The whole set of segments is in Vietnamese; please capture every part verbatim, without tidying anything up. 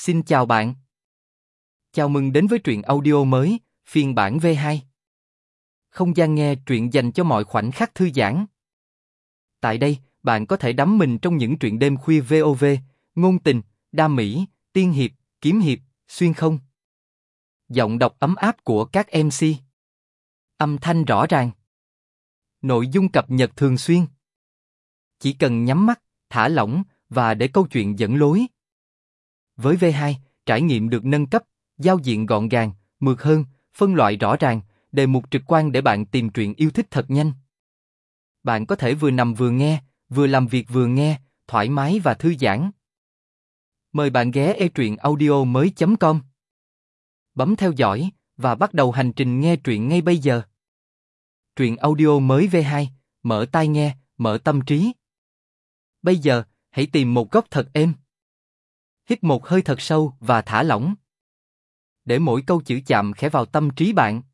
Xin chào bạn. Chào mừng đến với truyện audio mới, phiên bản vê hai. Không gian nghe truyện dành cho mọi khoảnh khắc thư giãn. Tại đây, bạn có thể đắm mình trong những truyện đêm khuya vê o vê, ngôn tình, đam mỹ, tiên hiệp, kiếm hiệp, xuyên không. Giọng đọc ấm áp của các em xê. Âm thanh rõ ràng. Nội dung cập nhật thường xuyên. Chỉ cần nhắm mắt, thả lỏng và để câu chuyện dẫn lối. Với vê hai, trải nghiệm được nâng cấp, giao diện gọn gàng, mượt hơn, phân loại rõ ràng, đề mục trực quan để bạn tìm truyện yêu thích thật nhanh. Bạn có thể vừa nằm vừa nghe, vừa làm việc vừa nghe, thoải mái và thư giãn. Mời bạn ghé e truyện audio mới chấm com. Bấm theo dõi và bắt đầu hành trình nghe truyện ngay bây giờ. Truyện audio mới vê hai, mở tai nghe, mở tâm trí. Bây giờ, hãy tìm một góc thật êm. Hít một hơi thật sâu và thả lỏng. Để mỗi câu chữ chạm khẽ vào tâm trí bạn.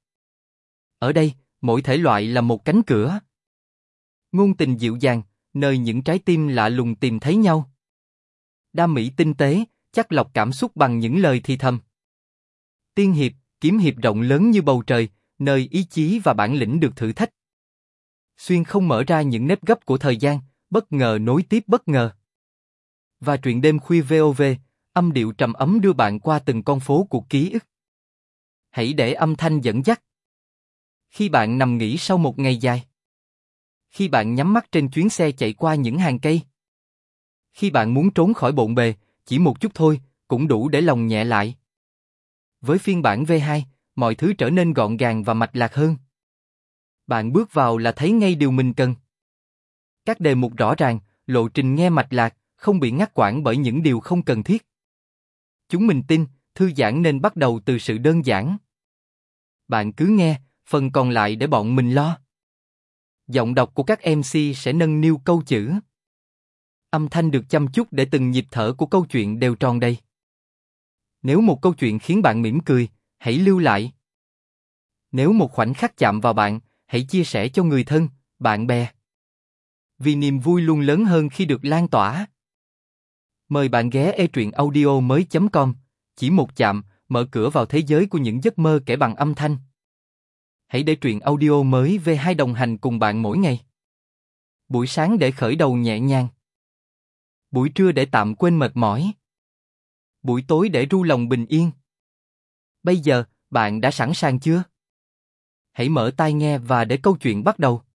Ở đây, mỗi thể loại là một cánh cửa. Ngôn tình dịu dàng, nơi những trái tim lạ lùng tìm thấy nhau. Đam mỹ tinh tế, chắc lọc cảm xúc bằng những lời thì thầm. Tiên hiệp, kiếm hiệp rộng lớn như bầu trời, nơi ý chí và bản lĩnh được thử thách. Xuyên không mở ra những nếp gấp của thời gian, bất ngờ nối tiếp bất ngờ. Và truyện đêm khuya vê o vê, âm điệu trầm ấm đưa bạn qua từng con phố của ký ức. Hãy để âm thanh dẫn dắt. Khi bạn nằm nghỉ sau một ngày dài. Khi bạn nhắm mắt trên chuyến xe chạy qua những hàng cây. Khi bạn muốn trốn khỏi bộn bề, chỉ một chút thôi, cũng đủ để lòng nhẹ lại. Với phiên bản vê hai, mọi thứ trở nên gọn gàng và mạch lạc hơn. Bạn bước vào là thấy ngay điều mình cần. Các đề mục rõ ràng, lộ trình nghe mạch lạc, không bị ngắt quãng bởi những điều không cần thiết. Chúng mình tin, thư giãn nên bắt đầu từ sự đơn giản. Bạn cứ nghe, phần còn lại để bọn mình lo. Giọng đọc của các em xê sẽ nâng niu câu chữ. Âm thanh được chăm chút để từng nhịp thở của câu chuyện đều tròn đầy. Nếu một câu chuyện khiến bạn mỉm cười, hãy lưu lại. Nếu một khoảnh khắc chạm vào bạn, hãy chia sẻ cho người thân, bạn bè. Vì niềm vui luôn lớn hơn khi được lan tỏa. Mời bạn ghé e truyện audio mới chấm com, chỉ một chạm, mở cửa vào thế giới của những giấc mơ kể bằng âm thanh. Hãy để truyện audio mới vê hai đồng hành cùng bạn mỗi ngày. Buổi sáng để khởi đầu nhẹ nhàng. Buổi trưa để tạm quên mệt mỏi. Buổi tối để ru lòng bình yên. Bây giờ, bạn đã sẵn sàng chưa? Hãy mở tai nghe và để câu chuyện bắt đầu.